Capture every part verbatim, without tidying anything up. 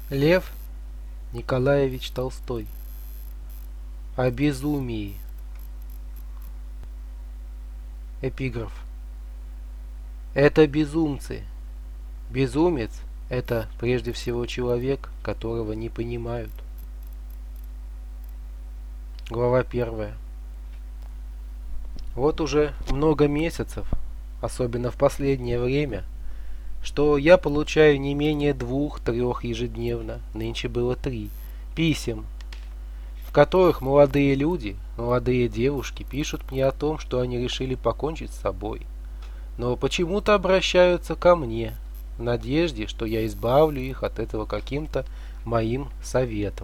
Лев Николаевич Толстой. О безумии. Эпиграф. Это безумцы. Безумец – это прежде всего человек, которого не понимают. Глава первая. Вот уже много месяцев, особенно в последнее время, что я получаю не менее двух-трех ежедневно, нынче было три, писем, в которых молодые люди, молодые девушки пишут мне о том, что они решили покончить с собой, но почему-то обращаются ко мне в надежде, что я избавлю их от этого каким-то моим советом.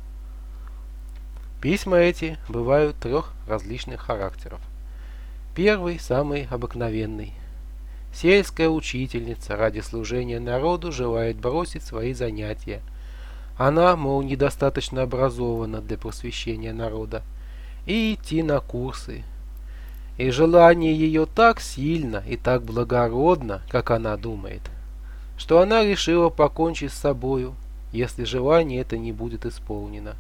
Письма эти бывают трех различных характеров. Первый, самый обыкновенный. Сельская учительница ради служения народу желает бросить свои занятия. Она, мол, недостаточно образована для просвещения народа, и идти на курсы. И желание ее так сильно и так благородно, как она думает, что она решила покончить с собою, если желание это не будет исполнено.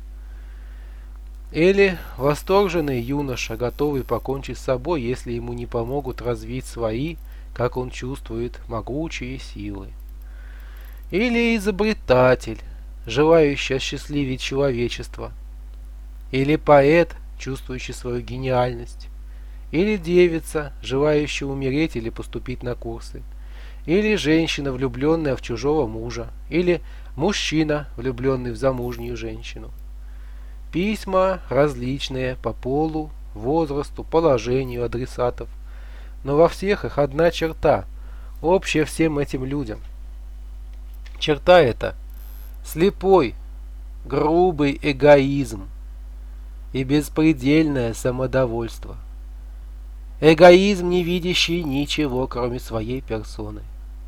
Или восторженный юноша, готовый покончить с собой, если ему не помогут развить свои, как он чувствует, могучие силы. Или изобретатель, желающий осчастливить человечество. Или поэт, чувствующий свою гениальность. Или девица, желающая умереть или поступить на курсы. Или женщина, влюбленная в чужого мужа. Или мужчина, влюбленный в замужнюю женщину. Письма различные по полу, возрасту, положению адресатов. Но во всех их одна черта, общая всем этим людям. Черта эта – слепой, грубый эгоизм и беспредельное самодовольство. Эгоизм, не видящий ничего, кроме своей персоны.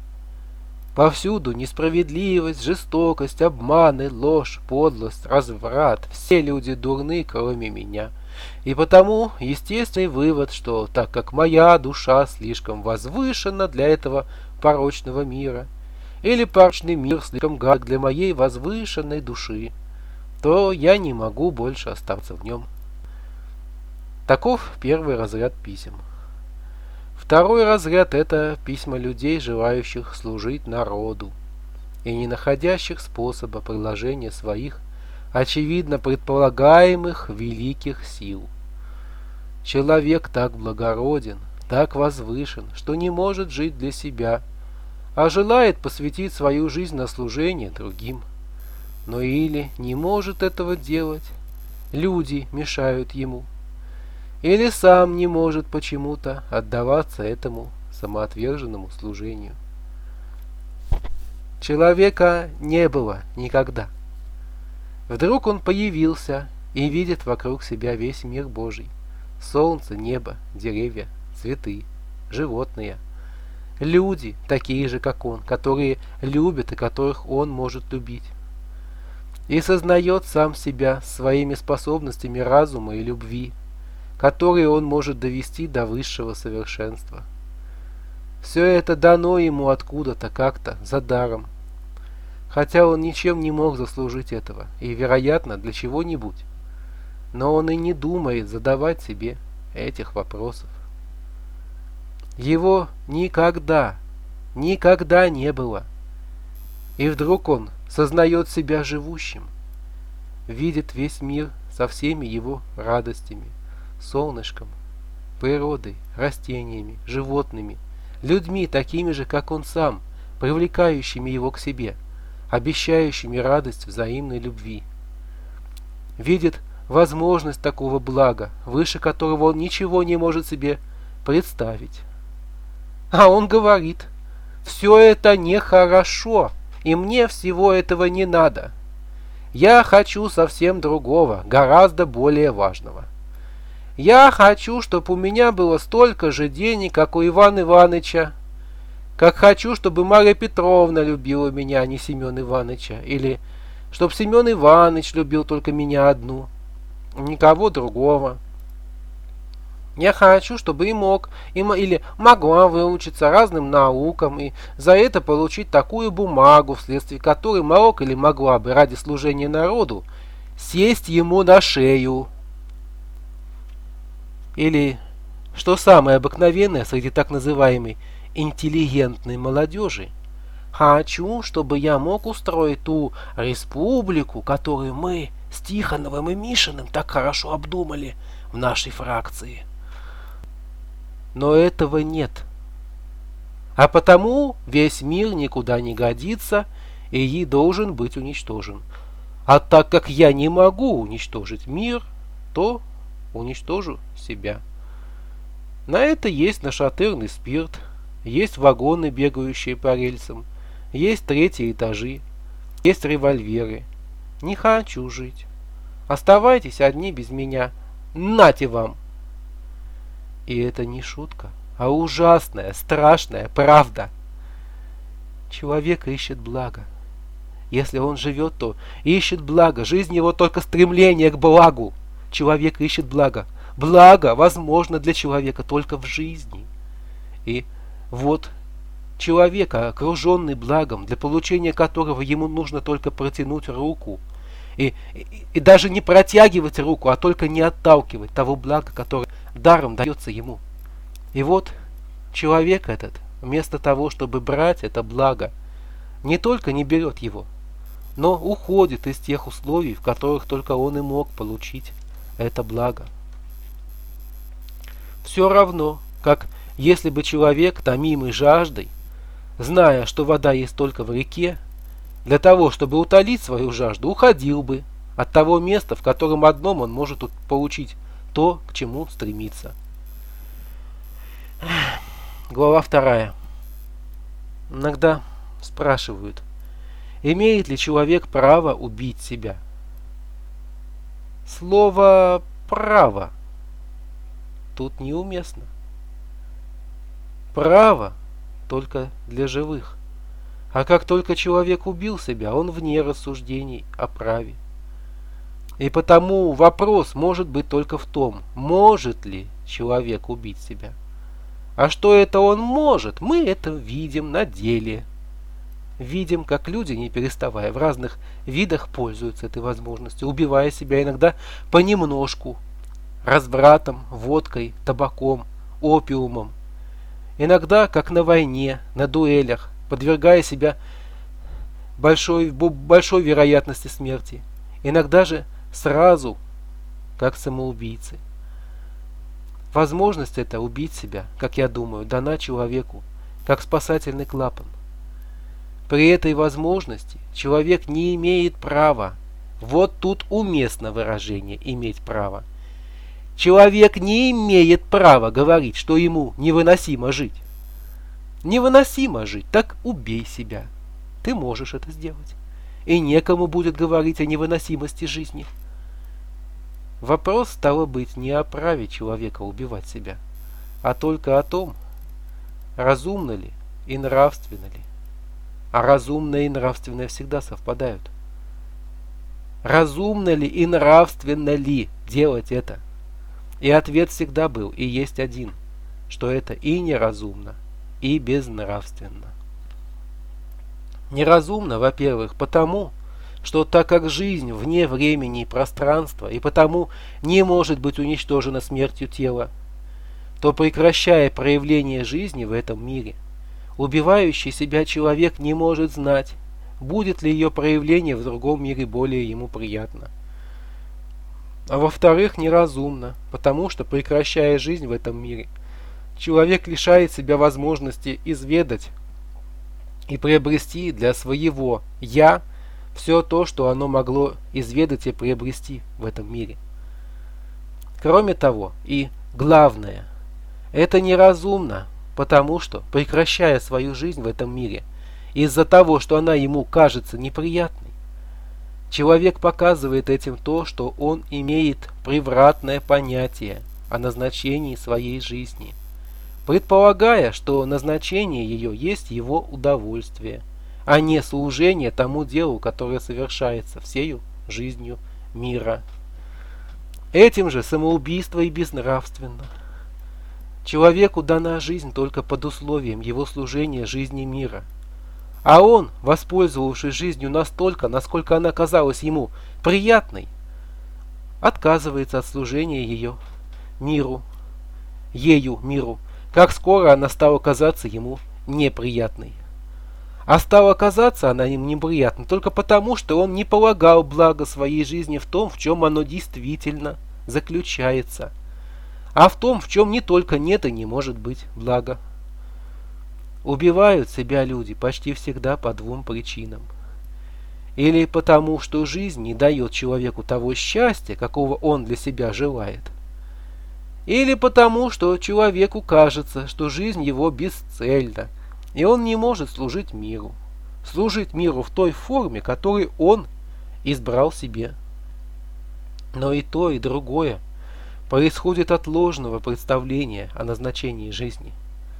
Повсюду несправедливость, жестокость, обманы, ложь, подлость, разврат. Все люди дурны, кроме меня. И потому естественный вывод, что так как моя душа слишком возвышена для этого порочного мира, или порочный мир слишком гадок для моей возвышенной души, то я не могу больше остаться в нем. Таков первый разряд писем. Второй разряд – это письма людей, желающих служить народу и не находящих способа приложения своих, очевидно предполагаемых великих сил. Человек так благороден, так возвышен, что не может жить для себя, а желает посвятить свою жизнь на служение другим. Но или не может этого делать, люди мешают ему, или сам не может почему-то отдаваться этому самоотверженному служению. Человека не было никогда. Вдруг он появился и видит вокруг себя весь мир Божий. Солнце, небо, деревья, цветы, животные. Люди, такие же, как он, которые любят и которых он может любить. И сознает сам себя своими способностями разума и любви, которые он может довести до высшего совершенства. Все это дано ему откуда-то, как-то, за даром, хотя он ничем не мог заслужить этого, и, вероятно, для чего-нибудь. Но он и не думает задавать себе этих вопросов. Его никогда, никогда не было. И вдруг он сознает себя живущим, видит весь мир со всеми его радостями, солнышком, природой, растениями, животными, людьми, такими же, как он сам, привлекающими его к себе, обещающими радость взаимной любви. Видит возможность такого блага, выше которого он ничего не может себе представить. А он говорит: «Все это нехорошо, и мне всего этого не надо. Я хочу совсем другого, гораздо более важного. Я хочу, чтобы у меня было столько же денег, как у Ивана Ивановича. Как хочу, чтобы Марья Петровна любила меня, а не Семен Ивановича. Или чтобы Семен Иванович любил только меня одну, никого другого. Я хочу, чтобы и мог, и, мо- или могла выучиться разным наукам и за это получить такую бумагу, вследствие которой мог или могла бы ради служения народу сесть ему на шею. Или, что самое обыкновенное среди так называемой интеллигентной молодежи, хочу, чтобы я мог устроить ту республику, которую мы с Тихоновым и Мишиным так хорошо обдумали в нашей фракции. Но этого нет. А потому весь мир никуда не годится и должен быть уничтожен. А так как я не могу уничтожить мир, то уничтожу себя. На это есть нашатырный спирт, есть вагоны, бегающие по рельсам, есть третьи этажи, есть револьверы. Не хочу жить. Оставайтесь одни без меня. Нате вам! И это не шутка, а ужасная, страшная правда. Человек ищет благо. Если он живет, то ищет благо. Жизнь его только стремление к благу. Человек ищет благо. Благо возможно для человека только в жизни. И вот человек, окруженный благом, для получения которого ему нужно только протянуть руку. И, и, и даже не протягивать руку, а только не отталкивать того блага, которое даром дается ему. И вот человек этот, вместо того, чтобы брать это благо, не только не берет его, но уходит из тех условий, в которых только он и мог получить это благо. Все равно, как если бы человек, томимый жаждой, зная, что вода есть только в реке, для того, чтобы утолить свою жажду, уходил бы от того места, в котором одном он может получить то, к чему стремится. Глава вторая. Иногда спрашивают, имеет ли человек право убить себя? Слово «право» тут неуместно. Право только для живых. А как только человек убил себя, он вне рассуждений о праве. И потому вопрос может быть только в том, может ли человек убить себя. А что это он может, мы это видим на деле. Видим, как люди, не переставая, в разных видах пользуются этой возможностью, убивая себя иногда понемножку, развратом, водкой, табаком, опиумом. Иногда, как на войне, на дуэлях, подвергая себя большой, большой вероятности смерти. Иногда же сразу, как самоубийцы. Возможность эта убить себя, как я думаю, дана человеку, как спасательный клапан. При этой возможности человек не имеет права, вот тут уместно выражение «иметь право». Человек не имеет права говорить, что ему невыносимо жить. Невыносимо жить, так убей себя. Ты можешь это сделать. И некому будет говорить о невыносимости жизни. Вопрос, стало быть, не о праве человека убивать себя, а только о том, разумно ли и нравственно ли. А разумное и нравственное всегда совпадают. Разумно ли и нравственно ли делать это? И ответ всегда был и есть один, что это и неразумно, и безнравственно. Неразумно, во-первых, потому, что так как жизнь вне времени и пространства, и потому не может быть уничтожена смертью тела, то, прекращая проявление жизни в этом мире, убивающий себя человек не может знать, будет ли ее проявление в другом мире более ему приятно. А во-вторых, неразумно, потому что, прекращая жизнь в этом мире, человек лишает себя возможности изведать и приобрести для своего «я» все то, что оно могло изведать и приобрести в этом мире. Кроме того, и главное, это неразумно, потому что, прекращая свою жизнь в этом мире, из-за того, что она ему кажется неприятной, человек показывает этим то, что он имеет превратное понятие о назначении своей жизни, предполагая, что назначение ее есть его удовольствие, а не служение тому делу, которое совершается всею жизнью мира. Этим же самоубийство и безнравственно, Человеку дана жизнь только под условием его служения жизни мира. А он, воспользовавшись жизнью настолько, насколько она казалась ему приятной, отказывается от служения ее миру, ею миру, как скоро она стала казаться ему неприятной. А стала казаться она им неприятной только потому, что он не полагал благо своей жизни в том, в чем оно действительно заключается, а в том, в чем не только нет и не может быть блага. Убивают себя люди почти всегда по двум причинам. Или потому, что жизнь не дает человеку того счастья, какого он для себя желает. Или потому, что человеку кажется, что жизнь его бесцельна, и он не может служить миру. Служить миру в той форме, которую он избрал себе. Но и то, и другое происходит от ложного представления о назначении жизни.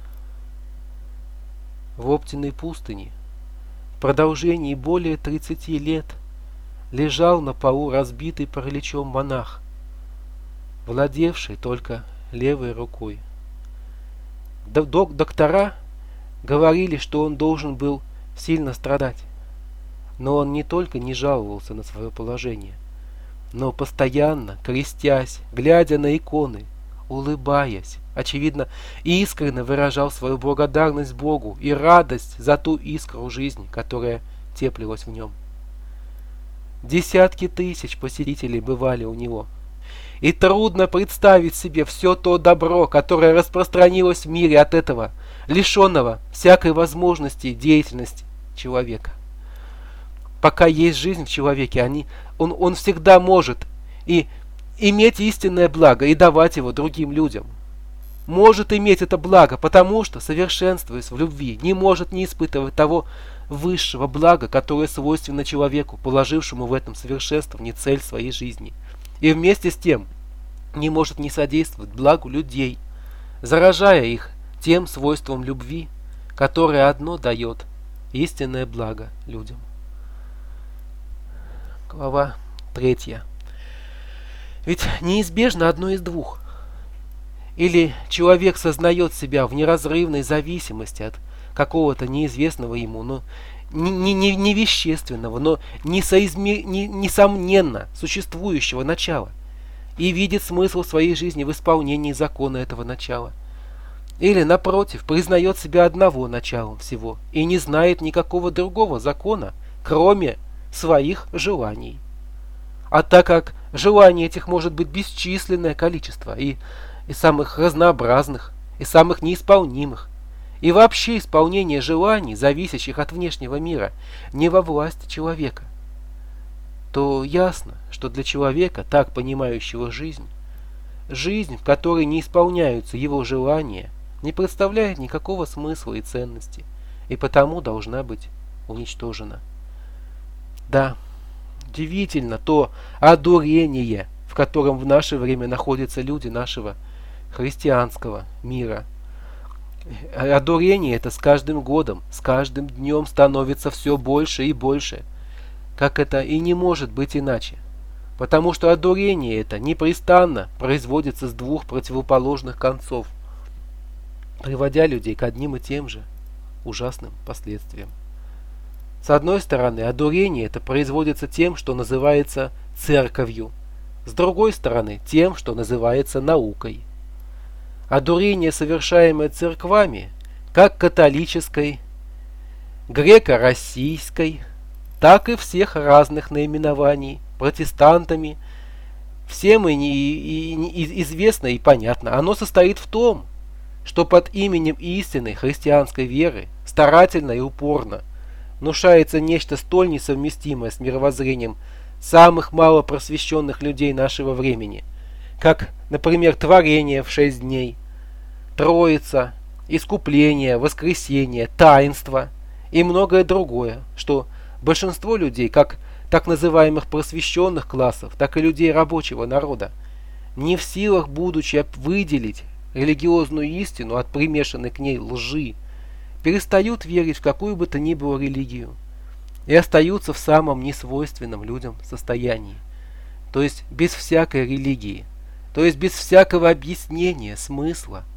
В Оптиной пустыне в продолжении более тридцати лет лежал на полу разбитый параличом монах, владевший только левой рукой. Док- доктора говорили, что он должен был сильно страдать, но он не только не жаловался на свое положение, но постоянно, крестясь, глядя на иконы, улыбаясь, очевидно, искренне выражал свою благодарность Богу и радость за ту искру жизни, которая теплилась в нем. Десятки тысяч посетителей бывали у него, и трудно представить себе все то добро, которое распространилось в мире от этого, лишенного всякой возможности деятельности человека. Пока есть жизнь в человеке, они, он, он всегда может и иметь истинное благо и давать его другим людям. Может иметь это благо, потому что, совершенствуясь в любви, не может не испытывать того высшего блага, которое свойственно человеку, положившему в этом совершенствовании цель своей жизни. И вместе с тем не может не содействовать благу людей, заражая их тем свойством любви, которое одно дает истинное благо людям. Глава третья. Ведь неизбежно одно из двух. Или человек сознает себя в неразрывной зависимости от какого-то неизвестного ему, но не, не, не, не вещественного, но несоизме, не, несомненно существующего начала, и видит смысл своей жизни в исполнении закона этого начала. Или, напротив, признает себя одного началом всего и не знает никакого другого закона, кроме своих желаний. А так как желаний этих может быть бесчисленное количество, и, и самых разнообразных, и самых неисполнимых, и вообще исполнение желаний, зависящих от внешнего мира, не во власти человека, то ясно, что для человека, так понимающего жизнь, жизнь, в которой не исполняются его желания, не представляет никакого смысла и ценности, и потому должна быть уничтожена. Да, удивительно то одурение, в котором в наше время находятся люди нашего христианского мира. Одурение это с каждым годом, с каждым днем становится все больше и больше, как это и не может быть иначе, потому что одурение это непрестанно производится с двух противоположных концов, приводя людей к одним и тем же ужасным последствиям. С одной стороны, одурение это производится тем, что называется церковью, с другой стороны, тем, что называется наукой. Одурение, совершаемое церквами, как католической, греко-российской, так и всех разных наименований, протестантами, всем и, не, и, и известно и понятно, оно состоит в том, что под именем истинной христианской веры старательно и упорно внушается нечто столь несовместимое с мировоззрением самых малопросвещенных людей нашего времени, как, например, творение в шесть дней, Троица, искупление, воскресение, таинство и многое другое, что большинство людей, как так называемых просвещенных классов, так и людей рабочего народа, не в силах, будучи выделить религиозную истину от примешанной к ней лжи, перестают верить в какую бы то ни было религию и остаются в самом несвойственном людям состоянии, то есть без всякой религии, то есть без всякого объяснения, смысла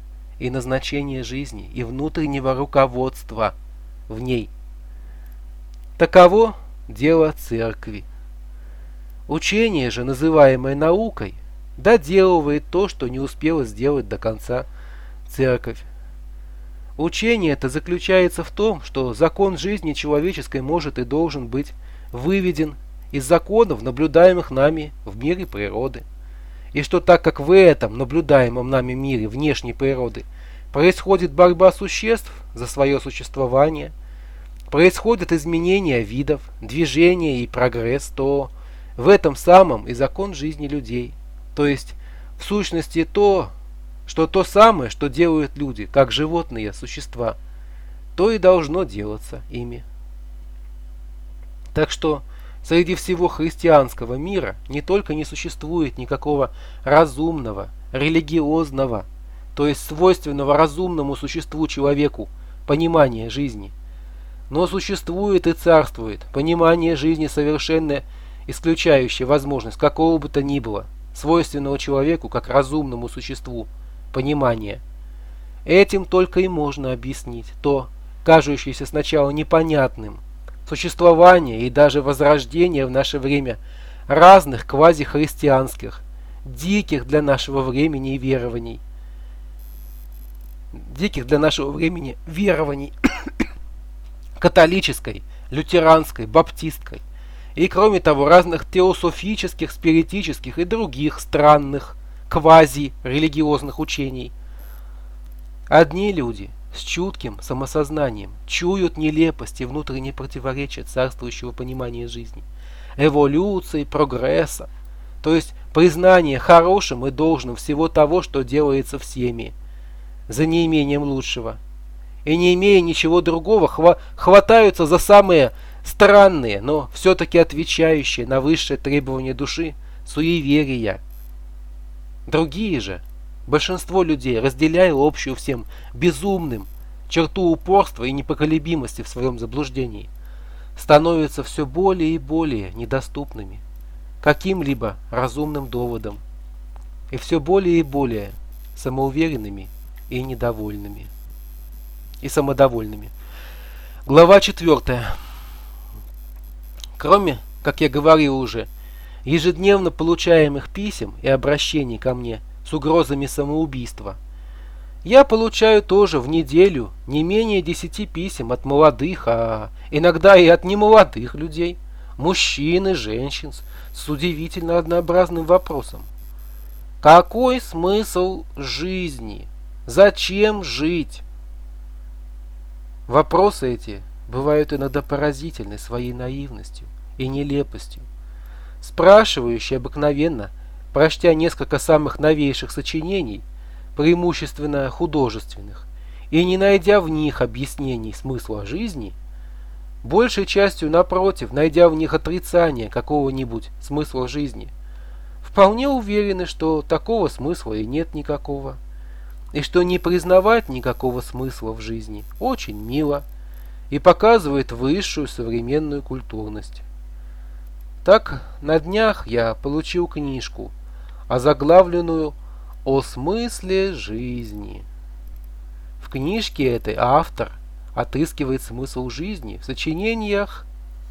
и назначения жизни, и внутреннего руководства в ней. Таково дело церкви. Учение же, называемое наукой, доделывает то, что не успела сделать до конца церковь. Учение это заключается в том, что закон жизни человеческой может и должен быть выведен из законов, наблюдаемых нами в мире природы. И что так как в этом наблюдаемом нами мире внешней природы происходит борьба существ за свое существование, происходят изменения видов, движение и прогресс, то в этом самом и закон жизни людей. То есть, в сущности, то, что то самое, что делают люди, как животные существа, то и должно делаться ими. Так что среди всего христианского мира не только не существует никакого разумного, религиозного, то есть свойственного разумному существу человеку понимания жизни, но существует и царствует понимание жизни, совершенно исключающее возможность какого бы то ни было свойственного человеку как разумному существу понимания. Этим только и можно объяснить то, кажущееся сначала непонятным, существование и даже возрождение в наше время разных квазихристианских, диких для нашего времени верований, диких для нашего времени верований католической, лютеранской, баптистской и, кроме того, разных теософических, спиритических и других странных квази-религиозных учений. Одни люди с чутким самосознанием чуют нелепость и внутренние противоречия царствующего понимания жизни, эволюции, прогресса, то есть признание хорошим и должным всего того, что делается всеми, за неимением лучшего, и не имея ничего другого, хва- хватаются за самые странные, но все-таки отвечающие на высшие требования души суеверия. Другие же, большинство людей, разделяя общую всем безумным черту упорства и непоколебимости в своем заблуждении, становятся все более и более недоступными каким-либо разумным доводам и все более и более самоуверенными и недовольными и самодовольными. Глава четвертая. Кроме, как я говорил уже, ежедневно получаемых писем и обращений ко мне с угрозами самоубийства, я получаю тоже в неделю не менее десяти писем от молодых, а иногда и от немолодых людей, мужчин и женщин с удивительно однообразным вопросом. Какой смысл жизни? Зачем жить? Вопросы эти бывают иногда поразительны своей наивностью и нелепостью. Спрашивающий обыкновенно, прочтя несколько самых новейших сочинений, преимущественно художественных, и не найдя в них объяснений смысла жизни, большей частью напротив, найдя в них отрицание какого-нибудь смысла жизни, вполне уверены, что такого смысла и нет никакого, и что не признавать никакого смысла в жизни очень мило и показывает высшую современную культурность. Так, на днях я получил книжку, озаглавленную «О смысле жизни». В книжке этой автор отыскивает смысл жизни в сочинениях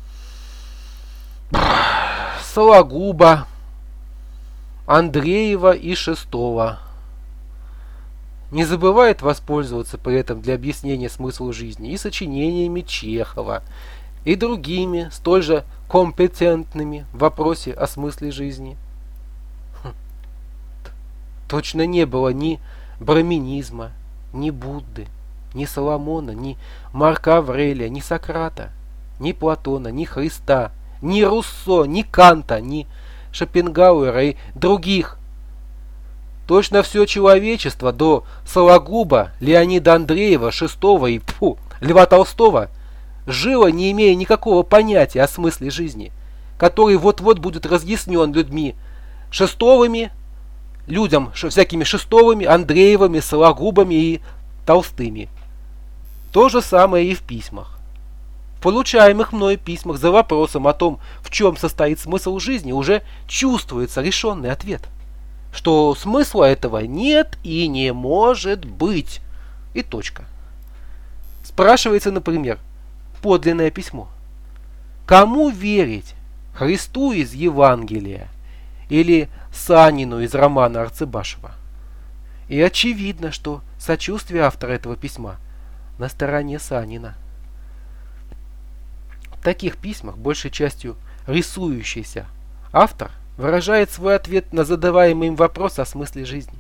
Сологуба, Андреева и Шестова. Не забывает воспользоваться при этом для объяснения смысла жизни и сочинениями Чехова, и другими, столь же компетентными в вопросе о смысле жизни. Хм. Точно не было ни браминизма, ни Будды, ни Соломона, ни Марка Аврелия, ни Сократа, ни Платона, ни Христа, ни Руссо, ни Канта, ни Шопенгауэра и других. Точно все человечество до Сологуба, Леонида Андреева, Шестого и фу, Льва Толстого жило, не имея никакого понятия о смысле жизни, который вот-вот будет разъяснен людьми Шестовыми, людям всякими Шестовыми, Андреевыми, Сологубами и Толстыми. То же самое и в письмах. В получаемых мной письмах за вопросом о том, в чем состоит смысл жизни, уже чувствуется решенный ответ, что смысла этого нет и не может быть. и точка. Спрашивается, например, подлинное письмо. Кому верить? Христу из Евангелия или Санину из романа Арцебашева? И очевидно, что сочувствие автора этого письма на стороне Санина. В таких письмах, большей частью рисующийся, автор выражает свой ответ на задаваемый им вопрос о смысле жизни.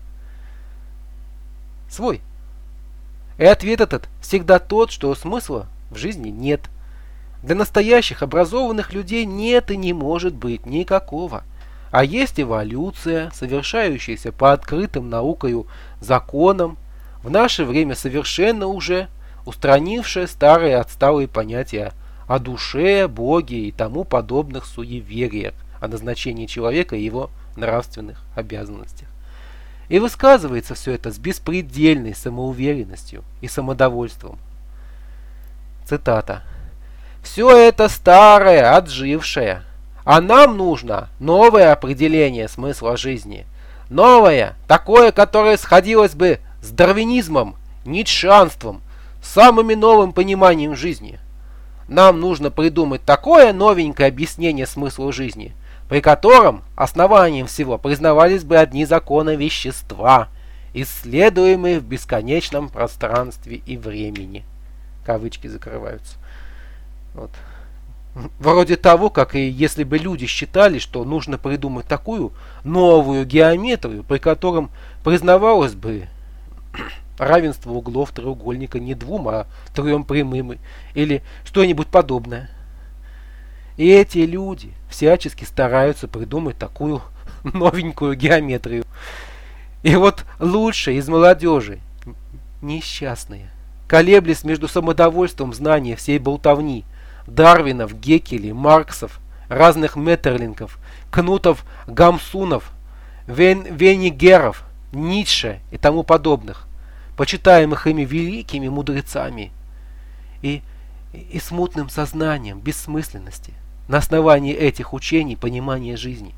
Свой. И ответ этот всегда тот, что смысла в жизни нет. Для настоящих образованных людей нет и не может быть никакого. А есть эволюция, совершающаяся по открытым наукою законам, в наше время совершенно уже устранившая старые отсталые понятия о душе, Боге и тому подобных суевериях, о назначении человека и его нравственных обязанностях. И высказывается все это с беспредельной самоуверенностью и самодовольством. Цитата. «Все это старое, отжившее, а нам нужно новое определение смысла жизни. Новое, такое, которое сходилось бы с дарвинизмом, ницшеанством, самым новым пониманием жизни. Нам нужно придумать такое новенькое объяснение смысла жизни, при котором основанием всего признавались бы одни законы вещества, исследуемые в бесконечном пространстве и времени». Кавычки закрываются. Вот. Вроде того, как и если бы люди считали, что нужно придумать такую новую геометрию, при котором признавалось бы равенство углов треугольника не двум, а трем прямым, или что-нибудь подобное. И эти люди всячески стараются придумать такую новенькую геометрию. И вот лучшие из молодежи, несчастные, колеблясь между самодовольством знания всей болтовни Дарвинов, Геккелей, Марксов, разных Меттерлинков, Кнутов, Гамсунов, Вен, Венигеров, Ницше и тому подобных, почитаемых ими великими мудрецами, и, и, и смутным сознанием бессмысленности на основании этих учений понимания жизни,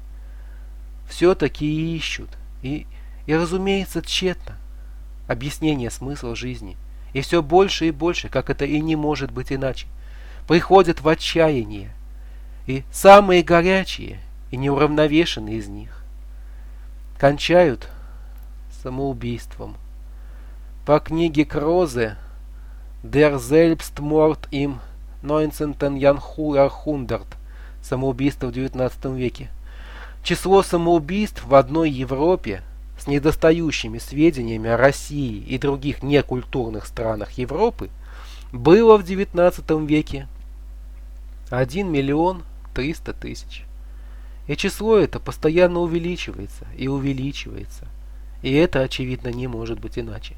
все-таки ищут, и, и разумеется тщетно, объяснение смысла жизни, и все больше и больше, как это и не может быть иначе, приходят в отчаяние, и самые горячие и неуравновешенные из них кончают самоубийством. По книге Крозе «Der Selbstmord im neunzehnten Jahrhundert» «Самоубийство в девятнадцатом веке». Число самоубийств в одной Европе с недостающими сведениями о России и других некультурных странах Европы было в девятнадцатом веке один миллион триста тысяч. И число это постоянно увеличивается и увеличивается. И это, очевидно, не может быть иначе.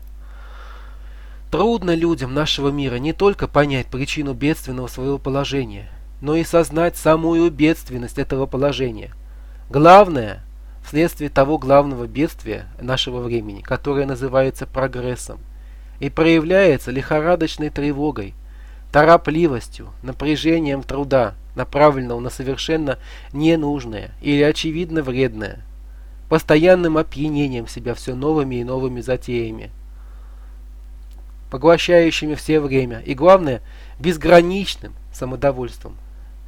Трудно людям нашего мира не только понять причину бедственного своего положения, но и сознать самую бедственность этого положения. Главное, вследствие того главного бедствия нашего времени, которое называется прогрессом, и проявляется лихорадочной тревогой, торопливостью, напряжением труда, направленного на совершенно ненужное или очевидно вредное, постоянным опьянением себя все новыми и новыми затеями, поглощающими все время, и, главное, безграничным самодовольством.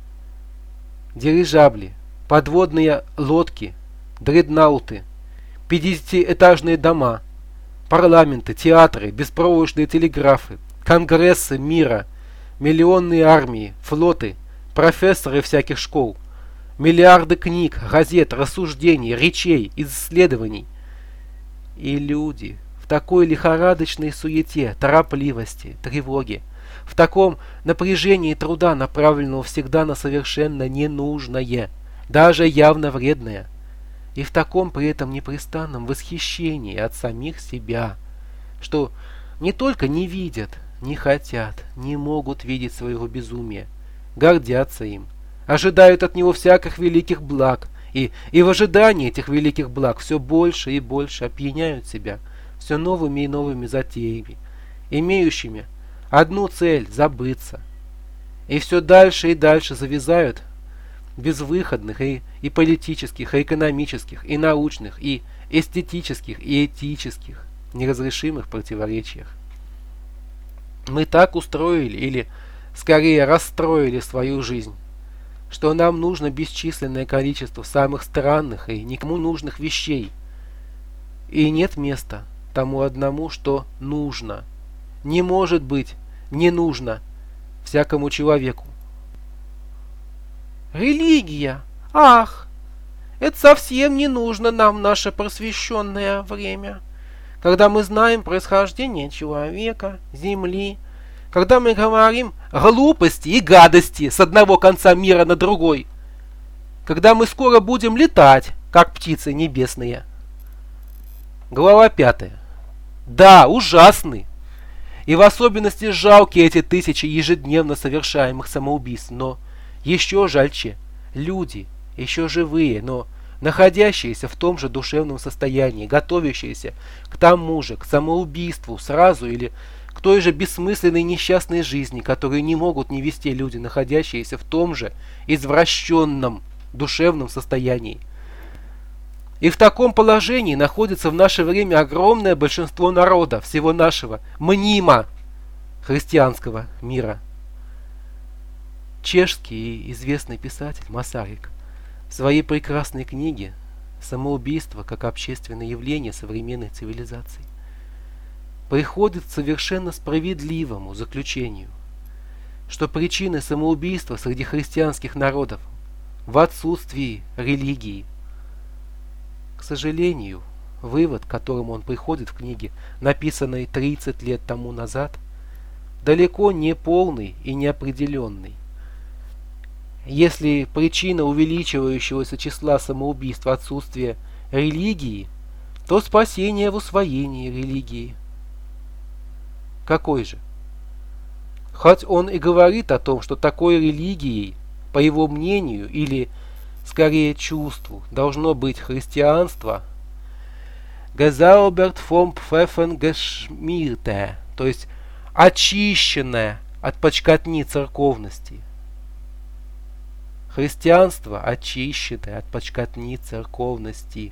Дирижабли, подводные лодки, дреднауты, пятидесятиэтажные дома, парламенты, театры, беспроводные телеграфы, конгрессы мира, миллионные армии, флоты, профессоры всяких школ, миллиарды книг, газет, рассуждений, речей, исследований. И люди в такой лихорадочной суете, торопливости, тревоге, в таком напряжении труда, направленного всегда на совершенно ненужное, даже явно вредное, и в таком при этом непрестанном восхищении от самих себя, что не только не видят, не хотят, не могут видеть своего безумия, гордятся им, ожидают от него всяких великих благ, и, и в ожидании этих великих благ все больше и больше опьяняют себя все новыми и новыми затеями, имеющими одну цель – забыться, и все дальше и дальше завязают безвыходных и, и политических, и экономических, и научных, и эстетических, и этических неразрешимых противоречиях. Мы так устроили, или скорее расстроили свою жизнь, что нам нужно бесчисленное количество самых странных и никому нужных вещей. И нет места тому одному, что нужно. Не может быть не нужно всякому человеку. Религия! Ах! Это совсем не нужно нам в наше просвещенное время, когда мы знаем происхождение человека, земли, когда мы говорим глупости и гадости с одного конца мира на другой, когда мы скоро будем летать, как птицы небесные. Глава пятая. Да, ужасны. И в особенности жалкие эти тысячи ежедневно совершаемых самоубийств, но еще жальче люди, еще живые, но находящиеся в том же душевном состоянии, готовящиеся к тому же, к самоубийству сразу или к той же бессмысленной несчастной жизни, которую не могут не вести люди, находящиеся в том же извращенном душевном состоянии. И в таком положении находится в наше время огромное большинство народа всего нашего мнимо христианского мира. Чешский известный писатель Масарик в своей прекрасной книге «Самоубийство как общественное явление современной цивилизации» приходит к совершенно справедливому заключению, что причины самоубийства среди христианских народов в отсутствии религии. К сожалению, вывод, к которому он приходит в книге, написанной тридцать лет тому назад, далеко не полный и неопределенный. Если причина увеличивающегося числа самоубийств отсутствие религии, то спасение в усвоении религии. Какой же? Хоть он и говорит о том, что такой религией, по его мнению, или скорее чувству, должно быть христианство, gesaubert vom Pfeffen geschmierte, то есть очищенное от почкотни церковности. Христианство очищенное от почкотни церковности.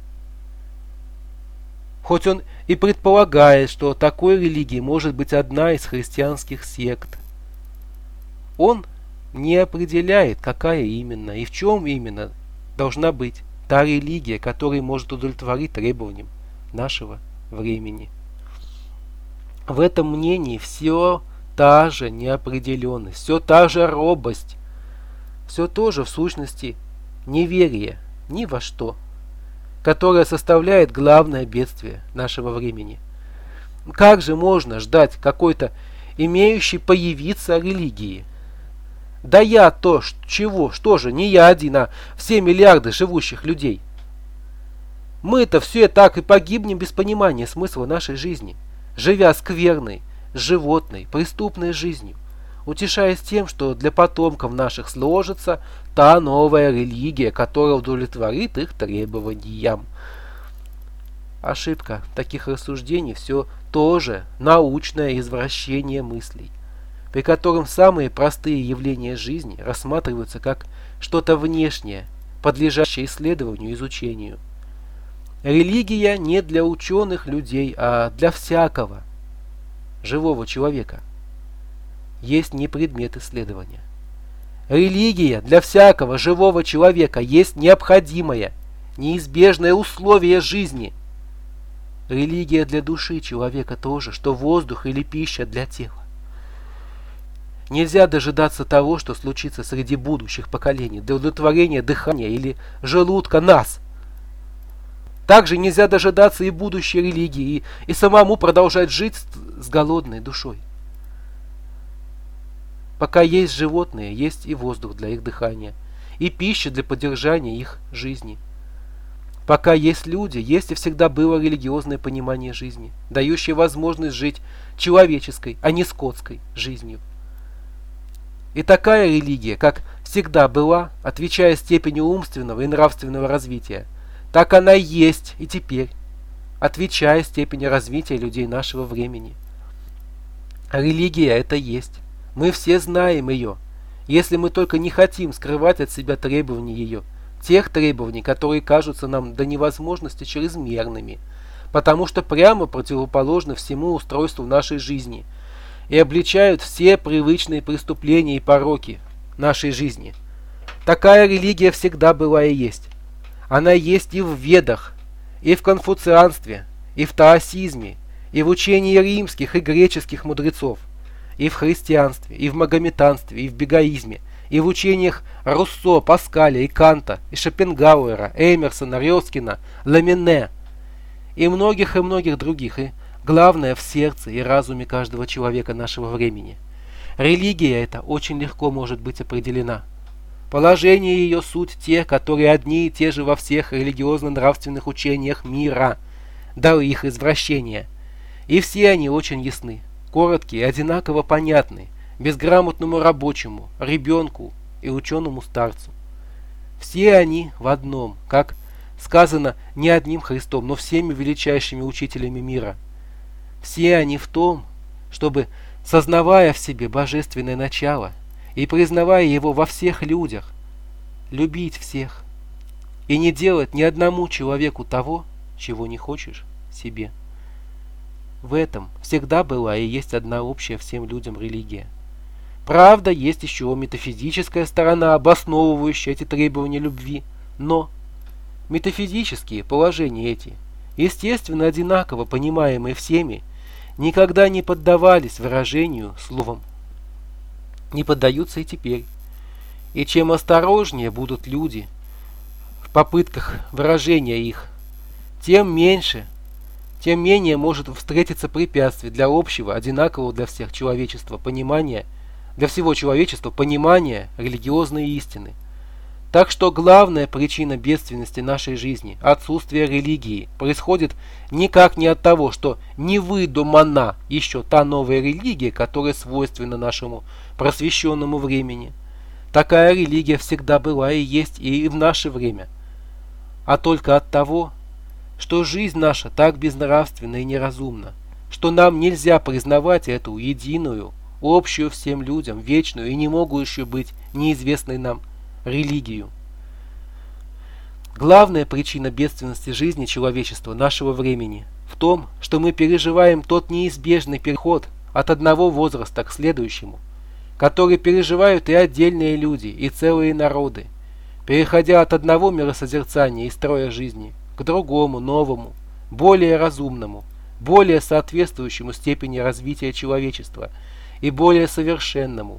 Хоть он и предполагает, что такой религией может быть одна из христианских сект, он не определяет, какая именно и в чем именно должна быть та религия, которая может удовлетворить требованиям нашего времени. В этом мнении все та же неопределенность, все та же робость, все то же в сущности неверие ни во что, которое составляет главное бедствие нашего времени. Как же можно ждать какой-то имеющей появиться религии? Да я то, чего, что же, не я один, а все миллиарды живущих людей. Мы-то все так и погибнем без понимания смысла нашей жизни, живя скверной, животной, преступной жизнью, утешаясь тем, что для потомков наших сложится та новая религия, которая удовлетворит их требованиям. Ошибка таких рассуждений все тоже научное извращение мыслей, при котором самые простые явления жизни рассматриваются как что-то внешнее, подлежащее исследованию и изучению. Религия не для ученых людей, а для всякого живого человека. Есть не предмет исследования. Религия для всякого живого человека есть необходимое, неизбежное условие жизни. Религия для души человека тоже, что воздух или пища для тела. Нельзя дожидаться того, что случится среди будущих поколений, для удовлетворения дыхания или желудка нас. Также нельзя дожидаться и будущей религии, и, и самому продолжать жить с, с голодной душой. Пока есть животные, есть и воздух для их дыхания, и пища для поддержания их жизни. Пока есть люди, есть и всегда было религиозное понимание жизни, дающее возможность жить человеческой, а не скотской жизнью. И такая религия, как всегда была, отвечая степени умственного и нравственного развития, так она есть и теперь, отвечая степени развития людей нашего времени. Религия это есть. Мы все знаем ее, если мы только не хотим скрывать от себя требований ее, тех требований, которые кажутся нам до невозможности чрезмерными, потому что прямо противоположны всему устройству нашей жизни, и обличают все привычные преступления и пороки нашей жизни. Такая религия всегда была и есть. Она есть и в Ведах, и в конфуцианстве, и в таосизме, и в учении римских и греческих мудрецов, и в христианстве, и в магометанстве, и в бегаизме, и в учениях Руссо, Паскаля и Канта, и Шопенгауэра, Эмерсона, Рёскина, Ламене, и многих и многих других, и главное в сердце и разуме каждого человека нашего времени. Религия эта очень легко может быть определена. Положение ее суть те, которые одни и те же во всех религиозно-нравственных учениях мира, до их извращения. И все они очень ясны, короткие, одинаково понятны, безграмотному рабочему, ребенку и ученому старцу. Все они в одном, как сказано не одним Христом, но всеми величайшими учителями мира. Все они в том, чтобы, сознавая в себе божественное начало и признавая его во всех людях, любить всех и не делать ни одному человеку того, чего не хочешь себе. В этом всегда была и есть одна общая всем людям религия. Правда, есть еще метафизическая сторона, обосновывающая эти требования любви, но метафизические положения эти, естественно одинаково понимаемые всеми, никогда не поддавались выражению словом, не поддаются и теперь. И чем осторожнее будут люди в попытках выражения их, тем меньше, тем менее может встретиться препятствий для общего, одинакового для всех человечества понимания, для всего человечества понимания религиозной истины. Так что главная причина бедственности нашей жизни, отсутствие религии, происходит никак не от того, что не выдумана еще та новая религия, которая свойственна нашему просвещенному времени. Такая религия всегда была и есть и в наше время, а только от того, что жизнь наша так безнравственна и неразумна, что нам нельзя признавать эту единую, общую всем людям, вечную и не могущую быть неизвестной нам религию. Главная причина бедственности жизни человечества нашего времени в том, что мы переживаем тот неизбежный переход от одного возраста к следующему, который переживают и отдельные люди, и целые народы, переходя от одного миросозерцания и строя жизни к другому, новому, более разумному, более соответствующему степени развития человечества и более совершенному.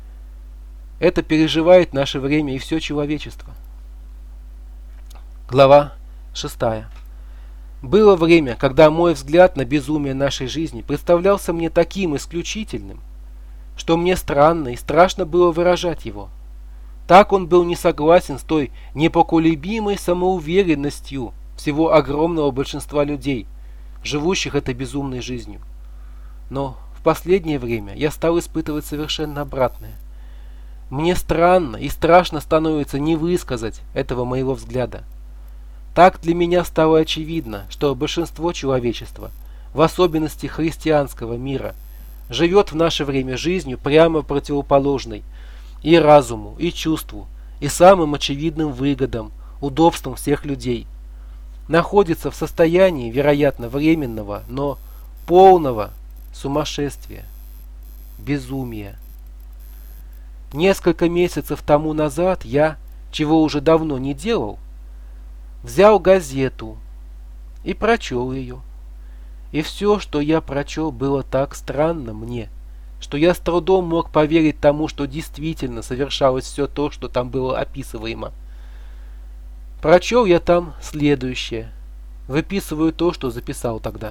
Это переживает наше время и все человечество. Глава шестая. Было время, когда мой взгляд на безумие нашей жизни представлялся мне таким исключительным, что мне странно и страшно было выражать его. Так он был не согласен с той непоколебимой самоуверенностью всего огромного большинства людей, живущих этой безумной жизнью. Но в последнее время я стал испытывать совершенно обратное. Мне странно и страшно становится не высказать этого моего взгляда. Так для меня стало очевидно, что большинство человечества, в особенности христианского мира, живет в наше время жизнью прямо противоположной и разуму, и чувству, и самым очевидным выгодам, удобствам всех людей. Находится в состоянии, вероятно, временного, но полного сумасшествия, безумия. Несколько месяцев тому назад я, чего уже давно не делал, взял газету и прочел ее. И все, что я прочел, было так странно мне, что я с трудом мог поверить тому, что действительно совершалось все то, что там было описываемо. Прочел я там следующее. Выписываю то, что записал тогда.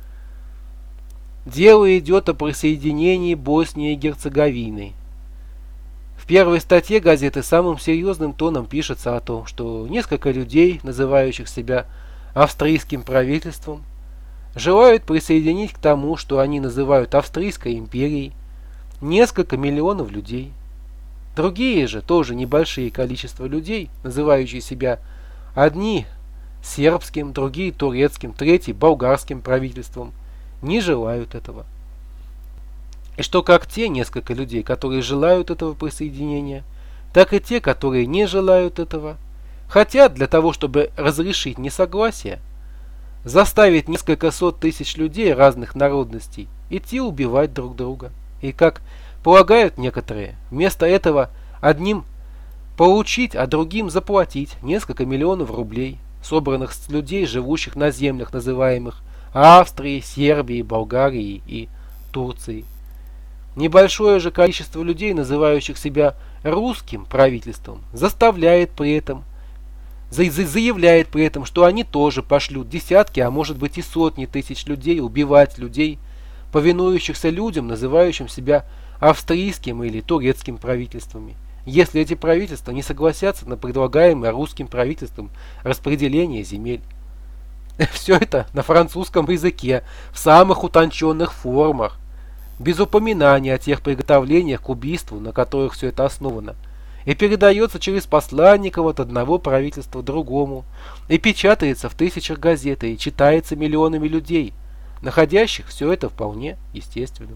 Дело идет о присоединении Боснии и Герцеговины. В первой статье газеты самым серьезным тоном пишется о том, что несколько людей, называющих себя австрийским правительством, желают присоединить к тому, что они называют Австрийской империей, несколько миллионов людей. Другие же, тоже небольшие количество людей, называющие себя одни сербским, другие турецким, третьи болгарским правительством, не желают этого. И что как те несколько людей, которые желают этого присоединения, так и те, которые не желают этого, хотят для того, чтобы разрешить несогласие, заставить несколько сот тысяч людей разных народностей идти убивать друг друга. И, как полагают некоторые, вместо этого одним получить, а другим заплатить несколько миллионов рублей, собранных с людей, живущих на землях, называемых Австрией, Сербией, Болгарией и Турцией. Небольшое же количество людей, называющих себя русским правительством, заставляет при этом, заявляет при этом, что они тоже пошлют десятки, а может быть и сотни тысяч людей убивать людей, повинующихся людям, называющим себя австрийским или турецким правительствами, если эти правительства не согласятся на предлагаемое русским правительством распределение земель. Все это на французском языке, в самых утонченных формах, без упоминания о тех приготовлениях к убийству, на которых все это основано, и передается через посланников от одного правительства к другому, и печатается в тысячах газет, и читается миллионами людей, находящих все это вполне естественным.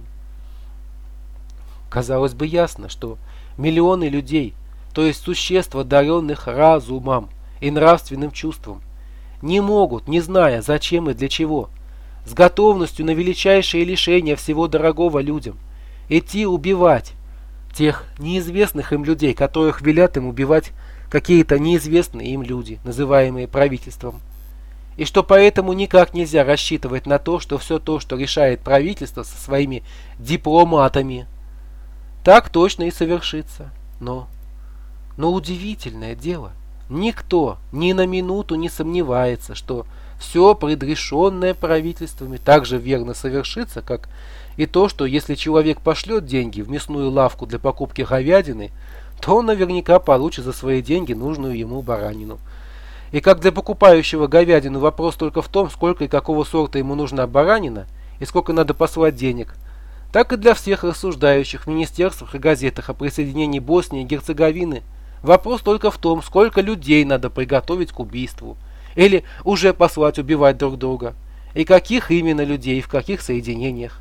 Казалось бы ясно, что миллионы людей, то есть существ, одаренных разумом и нравственным чувством, не могут, не зная зачем и для чего, с готовностью на величайшие лишения всего дорогого людям, идти убивать тех неизвестных им людей, которых велят им убивать какие-то неизвестные им люди, называемые правительством. И что поэтому никак нельзя рассчитывать на то, что все то, что решает правительство со своими дипломатами, так точно и совершится. Но, но удивительное дело, никто ни на минуту не сомневается, что все предрешенное правительствами так же верно совершится, как и то, что если человек пошлет деньги в мясную лавку для покупки говядины, то он наверняка получит за свои деньги нужную ему баранину. И как для покупающего говядину вопрос только в том, сколько и какого сорта ему нужна баранина, и сколько надо послать денег, так и для всех рассуждающих в министерствах и газетах о присоединении Боснии и Герцеговины вопрос только в том, сколько людей надо приготовить к убийству, или уже послать убивать друг друга, и каких именно людей, в каких соединениях.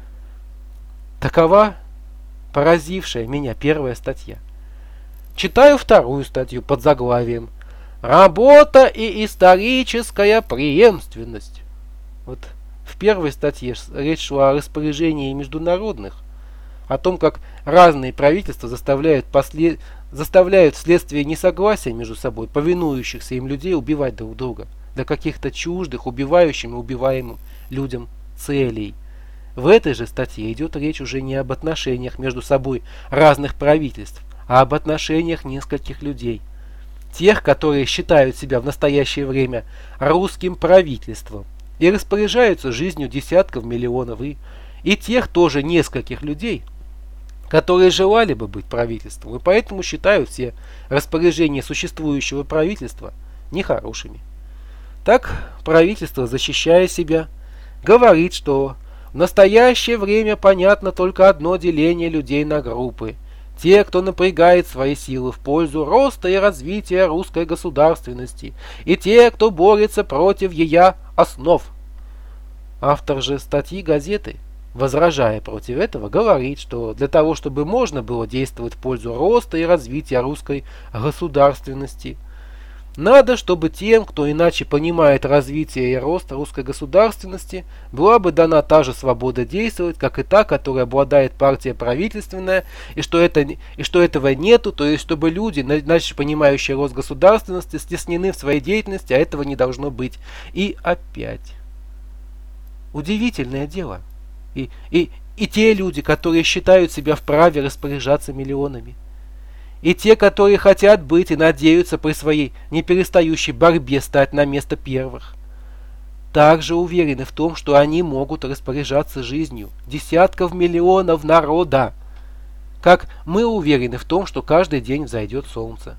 Такова поразившая меня первая статья. Читаю вторую статью под заглавием «Работа и историческая преемственность». Вот в первой статье речь шла о распоряжении международных, о том, как разные правительства заставляют, после... заставляют вследствие несогласия между собой повинующихся им людей убивать друг друга для каких-то чуждых, убивающим и убиваемым людям целей. В этой же статье идет речь уже не об отношениях между собой разных правительств, а об отношениях нескольких людей. Тех, которые считают себя в настоящее время русским правительством и распоряжаются жизнью десятков миллионов, и, и тех тоже нескольких людей, которые желали бы быть правительством, и поэтому считают все распоряжения существующего правительства нехорошими. Так правительство, защищая себя, говорит, что в настоящее время понятно только одно деление людей на группы. Те, кто напрягает свои силы в пользу роста и развития русской государственности, и те, кто борется против ее основ. Автор же статьи газеты, возражая против этого, говорит, что для того, чтобы можно было действовать в пользу роста и развития русской государственности, надо, чтобы тем, кто иначе понимает развитие и рост русской государственности, была бы дана та же свобода действовать, как и та, которой обладает партия правительственная, и что, это, и что этого нету, то есть чтобы люди, иначе понимающие рост государственности, стеснены в своей деятельности, а этого не должно быть. И опять. Удивительное дело. И, и, и те люди, которые считают себя вправе распоряжаться миллионами, и те, которые хотят быть и надеются при своей неперестающей борьбе стать на место первых, также уверены в том, что они могут распоряжаться жизнью десятков миллионов народа, как мы уверены в том, что каждый день взойдет солнце.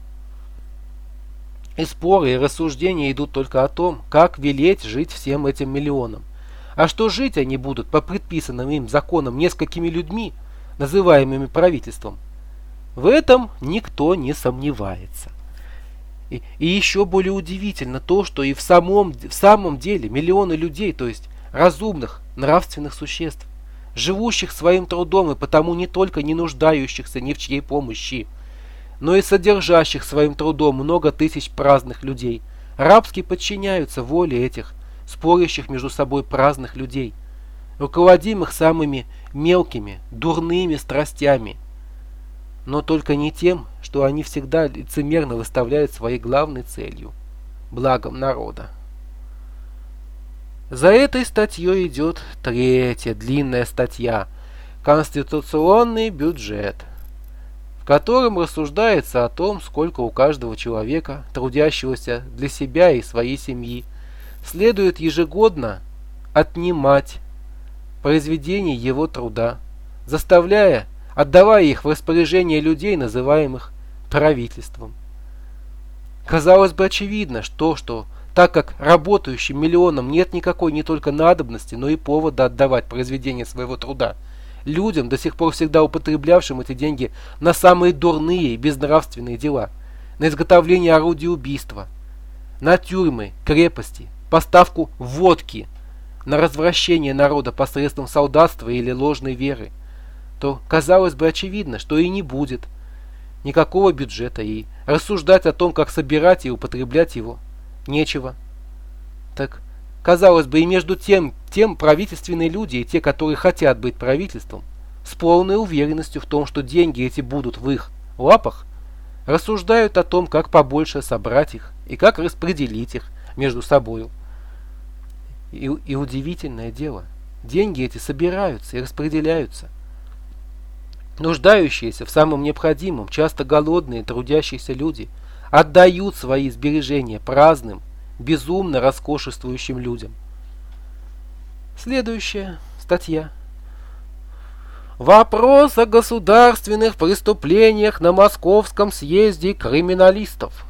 И споры и рассуждения идут только о том, как велеть жить всем этим миллионам. А что жить они будут по предписанным им законам несколькими людьми, называемыми правительством, в этом никто не сомневается. И, и еще более удивительно то, что и в самом, в самом деле миллионы людей, то есть разумных, нравственных существ, живущих своим трудом и потому не только не нуждающихся ни в чьей помощи, но и содержащих своим трудом много тысяч праздных людей, рабски подчиняются воле этих спорящих между собой праздных людей, руководимых самыми мелкими, дурными страстями, но только не тем, что они всегда лицемерно выставляют своей главной целью – благом народа. За этой статьей идет третья длинная статья «Конституционный бюджет», в котором рассуждается о том, сколько у каждого человека, трудящегося для себя и своей семьи, следует ежегодно отнимать произведений его труда, заставляя, отдавая их в распоряжение людей, называемых правительством. Казалось бы, очевидно, что, что так как работающим миллионам нет никакой не только надобности, но и повода отдавать произведения своего труда, людям, до сих пор всегда употреблявшим эти деньги на самые дурные и безнравственные дела, на изготовление орудий убийства, на тюрьмы, крепости, поставку водки, на развращение народа посредством солдатства или ложной веры, то казалось бы очевидно, что и не будет никакого бюджета, и рассуждать о том, как собирать и употреблять его, нечего. Так, казалось бы, и между тем, тем правительственные люди и те, которые хотят быть правительством, с полной уверенностью в том, что деньги эти будут в их лапах, рассуждают о том, как побольше собрать их и как распределить их между собою. И, и удивительное дело, деньги эти собираются и распределяются. Нуждающиеся в самом необходимом, часто голодные, трудящиеся люди отдают свои сбережения праздным, безумно роскошествующим людям. Следующая статья. Вопрос о государственных преступлениях на Московском съезде криминалистов.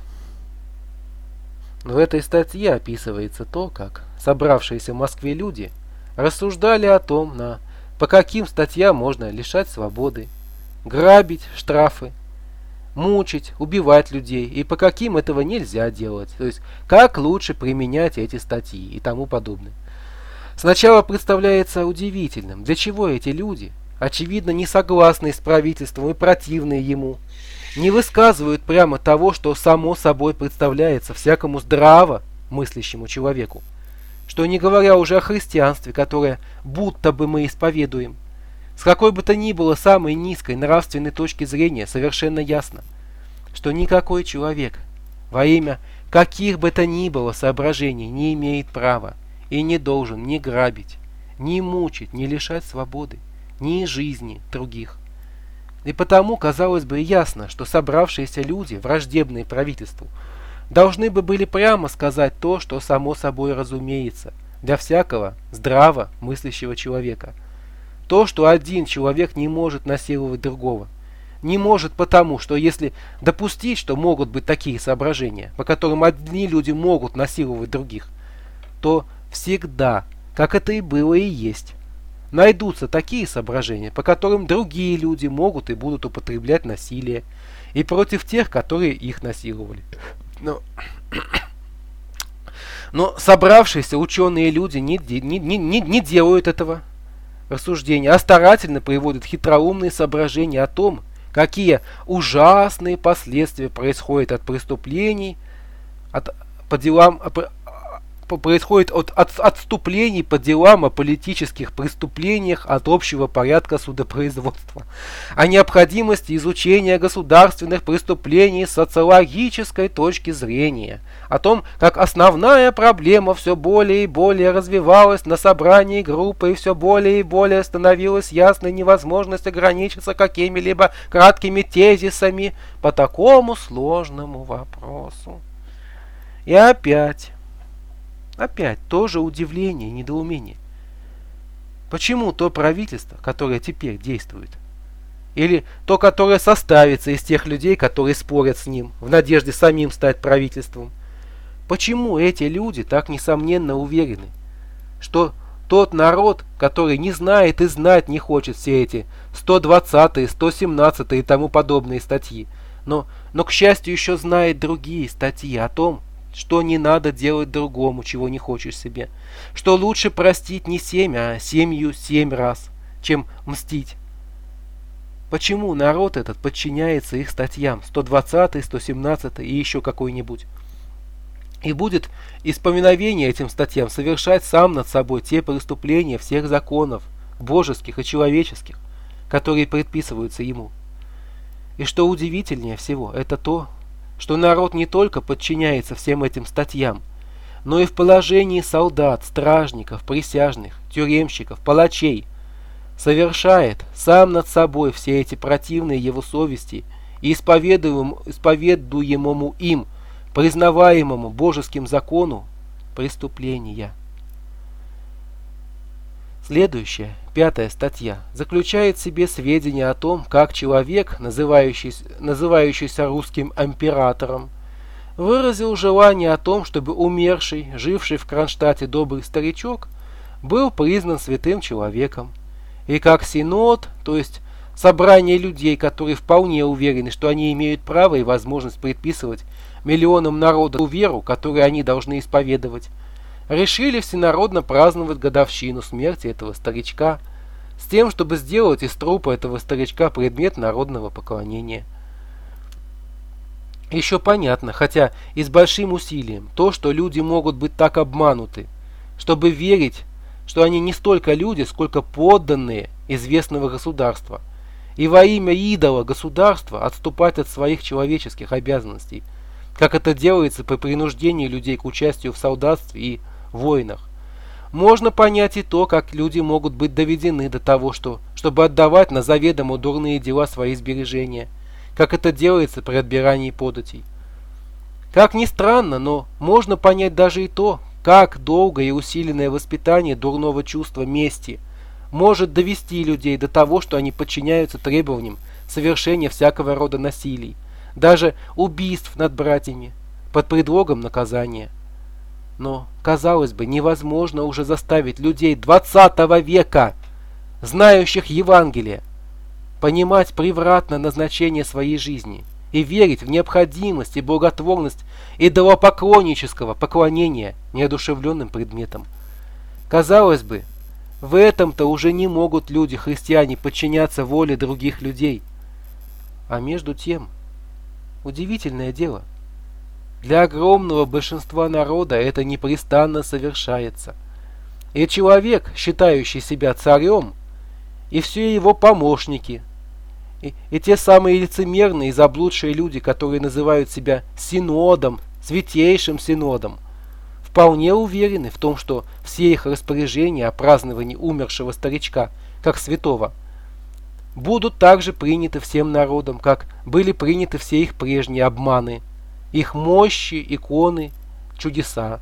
В этой статье описывается то, как собравшиеся в Москве люди рассуждали о том, на, по каким статьям можно лишать свободы, грабить, штрафы, мучить, убивать людей, и по каким этого нельзя делать, то есть как лучше применять эти статьи и тому подобное. Сначала представляется удивительным, для чего эти люди, очевидно не согласные с правительством и противные ему, не высказывают прямо того, что само собой представляется всякому здраво мыслящему человеку, что не говоря уже о христианстве, которое будто бы мы исповедуем. С какой бы то ни было самой низкой нравственной точки зрения совершенно ясно, что никакой человек во имя каких бы то ни было соображений не имеет права и не должен ни грабить, ни мучить, ни лишать свободы, ни жизни других. И потому казалось бы ясно, что собравшиеся люди, враждебные правительству, должны бы были прямо сказать то, что само собой разумеется для всякого здраво мыслящего человека. То, что один человек не может насиловать другого. Не может потому, что если допустить, что могут быть такие соображения, по которым одни люди могут насиловать других, то всегда, как это и было и есть, найдутся такие соображения, по которым другие люди могут и будут употреблять насилие и против тех, которые их насиловали. Но, но собравшиеся ученые люди не, не, не, не, не делают этого рассуждения, а старательно приводят хитроумные соображения о том, какие ужасные последствия происходят от преступлений, от, по делам, происходит от, от отступлений по делам о политических преступлениях от общего порядка судопроизводства, о необходимости изучения государственных преступлений с социологической точки зрения, о том, как основная проблема все более и более развивалась на собрании группы и все более и более становилась ясной невозможность ограничиться какими-либо краткими тезисами по такому сложному вопросу. И опять Опять тоже удивление и недоумение. Почему то правительство, которое теперь действует, или то, которое составится из тех людей, которые спорят с ним, в надежде самим стать правительством, почему эти люди так несомненно уверены, что тот народ, который не знает и знать не хочет все эти сто двадцатые, сто семнадцатые и тому подобные статьи, но, но к счастью еще знает другие статьи о том, что не надо делать другому, чего не хочешь себе, что лучше простить не семь, а семью семь раз, чем мстить. Почему народ этот подчиняется их статьям сто двадцатой, сто семнадцатой и еще какой-нибудь? и будет из повиновения этим статьям совершать сам над собой те преступления всех законов, божеских и человеческих, которые предписываются ему. И что удивительнее всего, это то, что народ не только подчиняется всем этим статьям, но и в положении солдат, стражников, присяжных, тюремщиков, палачей совершает сам над собой все эти противные его совести и исповедуемому, исповедуемому им, признаваемому божеским закону, преступления. Следующая, пятая статья, заключает в себе сведения о том, как человек, называющийся, называющийся русским императором, выразил желание о том, чтобы умерший, живший в Кронштадте добрый старичок, был признан святым человеком. И как синод, то есть собрание людей, которые вполне уверены, что они имеют право и возможность предписывать миллионам народа ту веру, которую они должны исповедовать, решили всенародно праздновать годовщину смерти этого старичка с тем, чтобы сделать из трупа этого старичка предмет народного поклонения. Еще понятно, хотя и с большим усилием, то, что люди могут быть так обмануты, чтобы верить, что они не столько люди, сколько подданные известного государства, и во имя идола государства отступать от своих человеческих обязанностей, как это делается при принуждении людей к участию в солдатстве и войнах. Можно понять и то, как люди могут быть доведены до того, что, чтобы отдавать на заведомо дурные дела свои сбережения, как это делается при отбирании податей. Как ни странно, но можно понять даже и то, как долгое и усиленное воспитание дурного чувства мести может довести людей до того, что они подчиняются требованиям совершения всякого рода насилий, даже убийств над братьями, под предлогом наказания. Но, казалось бы, невозможно уже заставить людей двадцатого века, знающих Евангелие, понимать превратно назначение своей жизни и верить в необходимость и благотворность идолопоклоннического поклонения неодушевленным предметам. Казалось бы, в этом-то уже не могут люди-христиане подчиняться воле других людей. А между тем, удивительное дело, для огромного большинства народа это непрестанно совершается. И человек, считающий себя царем, и все его помощники, и, и те самые лицемерные и заблудшие люди, которые называют себя синодом, святейшим синодом, вполне уверены в том, что все их распоряжения о праздновании умершего старичка, как святого, будут также приняты всем народом, как были приняты все их прежние обманы, их мощи, иконы, чудеса.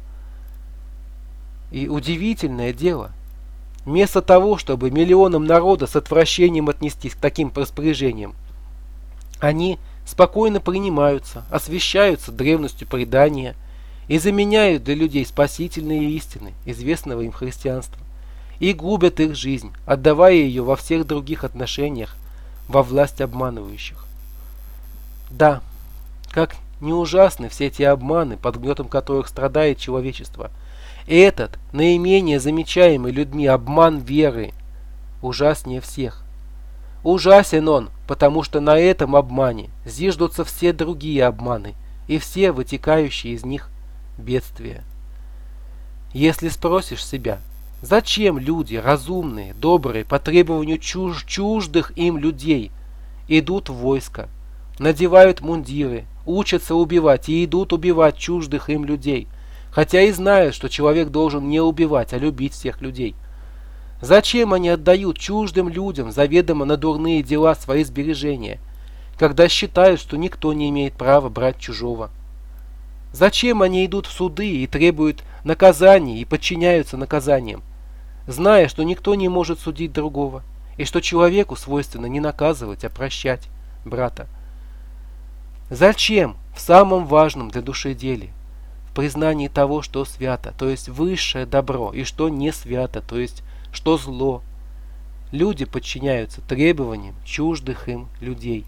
И удивительное дело, вместо того, чтобы миллионам народа с отвращением отнестись к таким распоряжениям, они спокойно принимаются, освящаются древностью предания и заменяют для людей спасительные истины, известного им христианства, и губят их жизнь, отдавая ее во всех других отношениях во власть обманывающих. Да, как не ужасны все эти обманы, под гнетом которых страдает человечество. И этот, наименее замечаемый людьми обман веры, ужаснее всех. Ужасен он, потому что на этом обмане зиждутся все другие обманы и все вытекающие из них бедствия. Если спросишь себя, зачем люди, разумные, добрые, по требованию чуж чуждых им людей, идут в войско, надевают мундиры, учатся убивать и идут убивать чуждых им людей, хотя и знают, что человек должен не убивать, а любить всех людей. Зачем они отдают чуждым людям заведомо на дурные дела свои сбережения, когда считают, что никто не имеет права брать чужого? Зачем они идут в суды и требуют наказаний и подчиняются наказаниям, зная, что никто не может судить другого, и что человеку свойственно не наказывать, а прощать брата? Зачем в самом важном для души деле, в признании того, что свято, то есть высшее добро, и что не свято, то есть что зло, люди подчиняются требованиям чуждых им людей?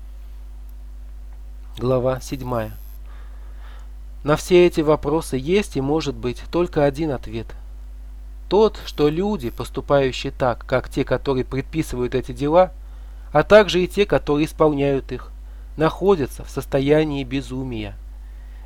Глава седьмая. На все эти вопросы есть и может быть только один ответ. Тот, что люди, поступающие так, как те, которые предписывают эти дела, а также и те, которые исполняют их, находятся в состоянии безумия.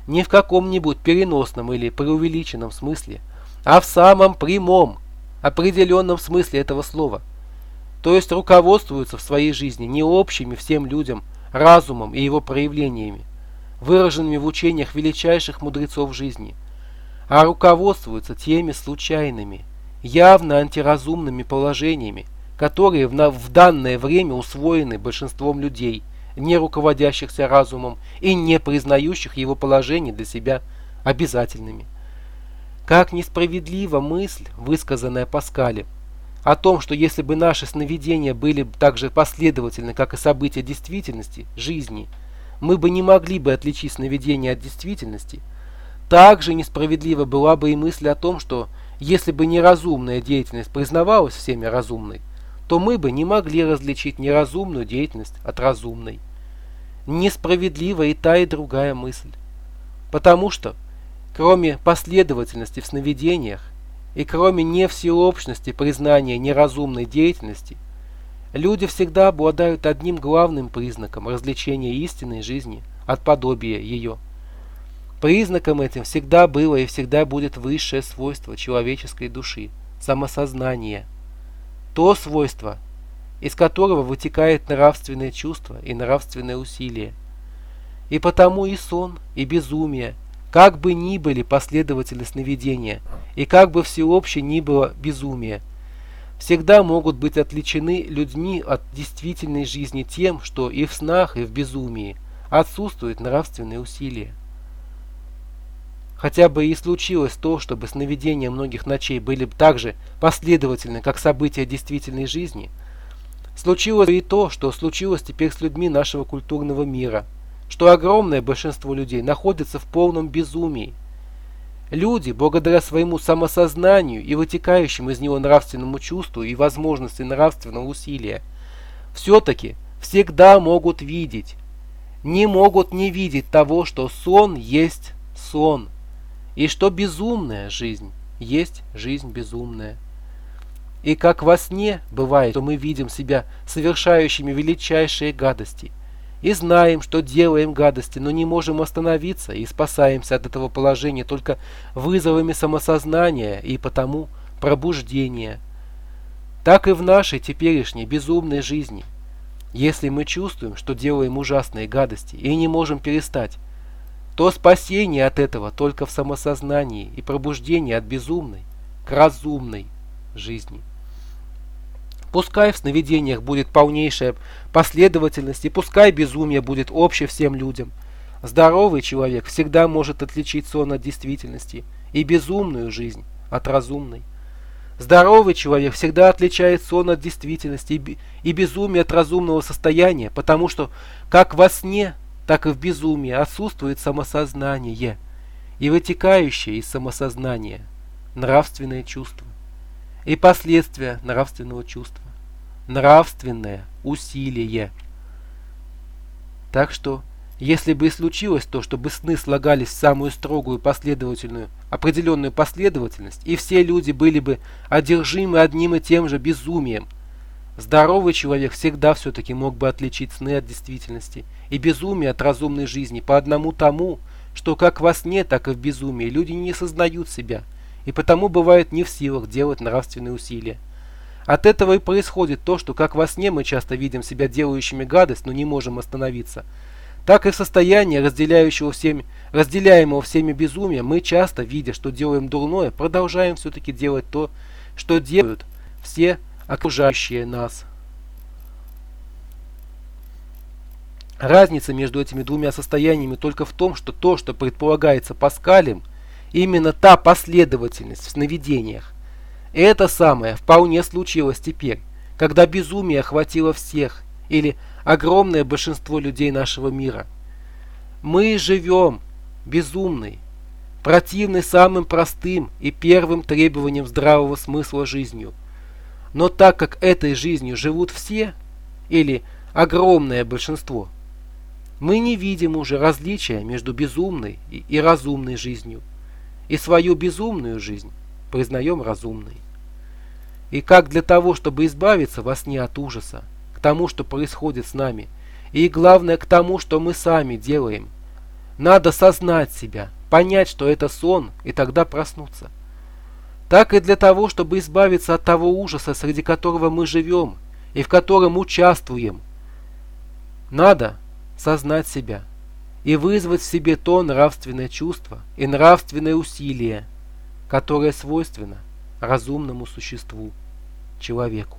не в каком-нибудь переносном или преувеличенном смысле, а в самом прямом, определенном смысле этого слова. То есть руководствуются в своей жизни не общими всем людям разумом и его проявлениями, выраженными в учениях величайших мудрецов жизни, а руководствуются теми случайными, явно антиразумными положениями, которые в, в данное время усвоены большинством людей, не руководящихся разумом и не признающих его положение для себя обязательными. Как несправедлива мысль, высказанная Паскалем, о том, что если бы наши сновидения были так же последовательны, как и события действительности, жизни, мы бы не могли бы отличить сновидение от действительности, также несправедлива была бы и мысль о том, что если бы неразумная деятельность признавалась всеми разумной, то мы бы не могли различить неразумную деятельность от разумной. Несправедлива и та, и другая мысль. Потому что, кроме последовательности в сновидениях и кроме невсеобщности признания неразумной деятельности, люди всегда обладают одним главным признаком различения истинной жизни от подобия ее. Признаком этим всегда было и всегда будет высшее свойство человеческой души – самосознание. То свойство, из которого вытекает нравственное чувство и нравственное усилие. И потому и сон, и безумие, как бы ни были последователи сновидения, и как бы всеобще ни было безумие, всегда могут быть отличены людьми от действительной жизни тем, что и в снах, и в безумии отсутствует нравственное усилие. Хотя бы и случилось то, чтобы сновидения многих ночей были так же последовательны, как события действительной жизни, случилось и то, что случилось теперь с людьми нашего культурного мира, что огромное большинство людей находится в полном безумии. Люди, благодаря своему самосознанию и вытекающему из него нравственному чувству и возможности нравственного усилия, все-таки всегда могут видеть, не могут не видеть того, что сон есть сон, и что безумная жизнь есть жизнь безумная. И как во сне бывает, что мы видим себя совершающими величайшие гадости, и знаем, что делаем гадости, но не можем остановиться и спасаемся от этого положения только вызовами самосознания и потому пробуждения. Так и в нашей теперешней безумной жизни. Если мы чувствуем, что делаем ужасные гадости и не можем перестать, то спасение от этого только в самосознании и пробуждение от безумной к разумной жизни. Пускай в сновидениях будет полнейшая последовательность, и пускай безумие будет обще всем людям. Здоровый человек всегда может отличить сон от действительности и безумную жизнь от разумной. Здоровый человек всегда отличает сон от действительности и безумие от разумного состояния, потому что как во сне, так и в безумии отсутствует самосознание и вытекающее из самосознания нравственное чувство и последствия нравственного чувства, нравственное усилие. Так что, если бы и случилось то, чтобы сны слагались в самую строгую последовательную, определенную последовательность, и все люди были бы одержимы одним и тем же безумием, здоровый человек всегда все-таки мог бы отличить сны от действительности и безумие от разумной жизни по одному тому, что как во сне, так и в безумии люди не сознают себя, и потому бывают не в силах делать нравственные усилия. От этого и происходит то, что как во сне мы часто видим себя делающими гадость, но не можем остановиться, так и в состоянии, разделяющего всеми, разделяемого всеми безумия, мы часто, видя, что делаем дурное, продолжаем все-таки делать то, что делают все окружающие нас. Разница между этими двумя состояниями только в том, что то, что предполагается Паскалем, именно та последовательность в сновидениях, это самое вполне случилось теперь, когда безумие охватило всех, или огромное большинство людей нашего мира. Мы живем безумной, противной самым простым и первым требованиям здравого смысла жизнью. Но так как этой жизнью живут все, или огромное большинство, мы не видим уже различия между безумной и, и разумной жизнью, и свою безумную жизнь признаем разумной. И как для того, чтобы избавиться во сне от ужаса, к тому, что происходит с нами, и главное к тому, что мы сами делаем, Надо сознать себя, понять, что это сон, и тогда проснуться. Так и для того, чтобы избавиться от того ужаса, среди которого мы живем и в котором участвуем, надо сознать себя и вызвать в себе то нравственное чувство и нравственное усилие, которое свойственно разумному существу, человеку.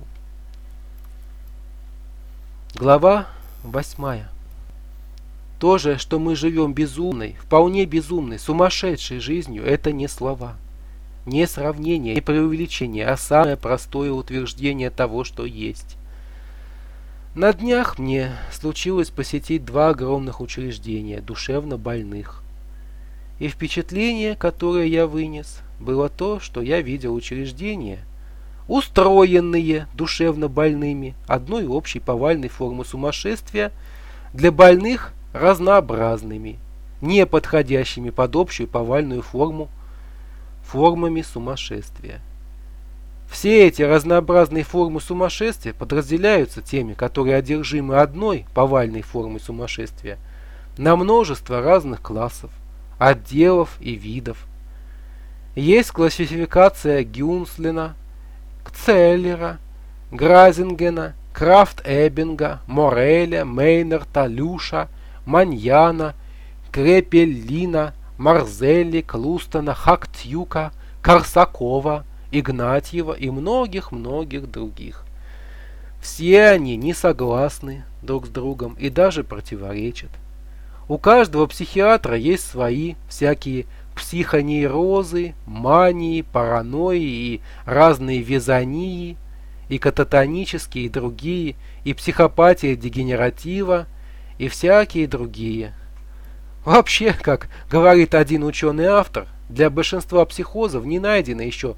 Глава восьмая. То же, что мы живем безумной, вполне безумной, сумасшедшей жизнью, это не слова, не сравнение, не преувеличение, а самое простое утверждение того, что есть. На днях мне случилось посетить два огромных учреждения душевно больных. И впечатление, которое я вынес, было то, что я видел учреждения, устроенные душевно больными одной общей повальной формы сумасшествия, для больных разнообразными, не подходящими под общую повальную форму формами сумасшествия. Все эти разнообразные формы сумасшествия подразделяются теми, которые одержимы одной повальной формой сумасшествия, на множество разных классов, отделов и видов. Есть классификация Гюнслина, Кцеллера, Гразингена, Крафт-Эббинга, Мореля, Мейнерта, Люша, Маньяна, Крепеллина, Марзелли, Клустона, Хактюка, Корсакова, Игнатьева и многих-многих других. Все они не согласны друг с другом и даже противоречат. У каждого психиатра есть свои всякие психонейрозы, мании, паранойи и разные везонии, и кататонические, и другие, и психопатия дегенератива, и всякие другие. Вообще, как говорит один ученый-автор, для большинства психозов не найдено еще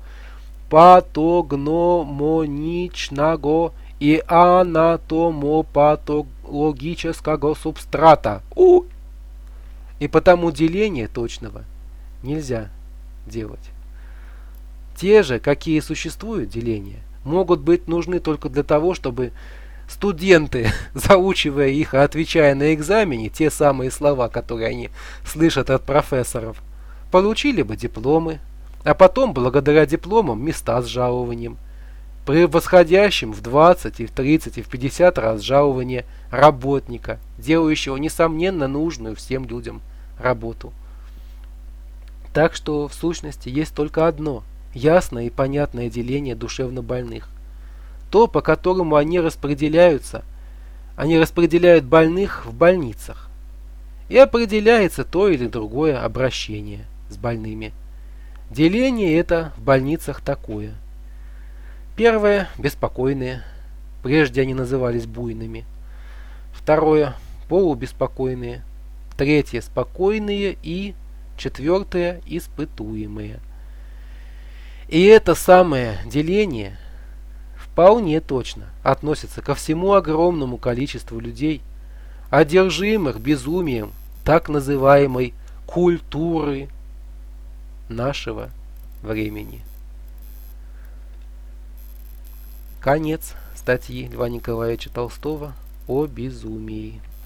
патогномоничного и анатомопатологического субстрата. У! И потому деления точного нельзя делать. Те же, какие существуют деления, могут быть нужны только для того, чтобы студенты, заучивая их и отвечая на экзамене, те самые слова, которые они слышат от профессоров, получили бы дипломы, а потом, благодаря дипломам, места с жалованием, превосходящим в двадцать, и в тридцать, и в пятьдесят раз жалование работника, делающего, несомненно, нужную всем людям работу. Так что, в сущности, есть только одно ясное и понятное деление душевнобольных. То, по которому они распределяются, они распределяют больных в больницах. И определяется то или другое обращение с больными. Деление это в больницах такое. Первое – беспокойные. Прежде они назывались буйными. Второе – полубеспокойные. Третье – спокойные. И четвертое – испытуемые. И это самое деление вполне точно относится ко всему огромному количеству людей, одержимых безумием так называемой культуры нашего времени. Конец статьи Льва Николаевича Толстого о безумии.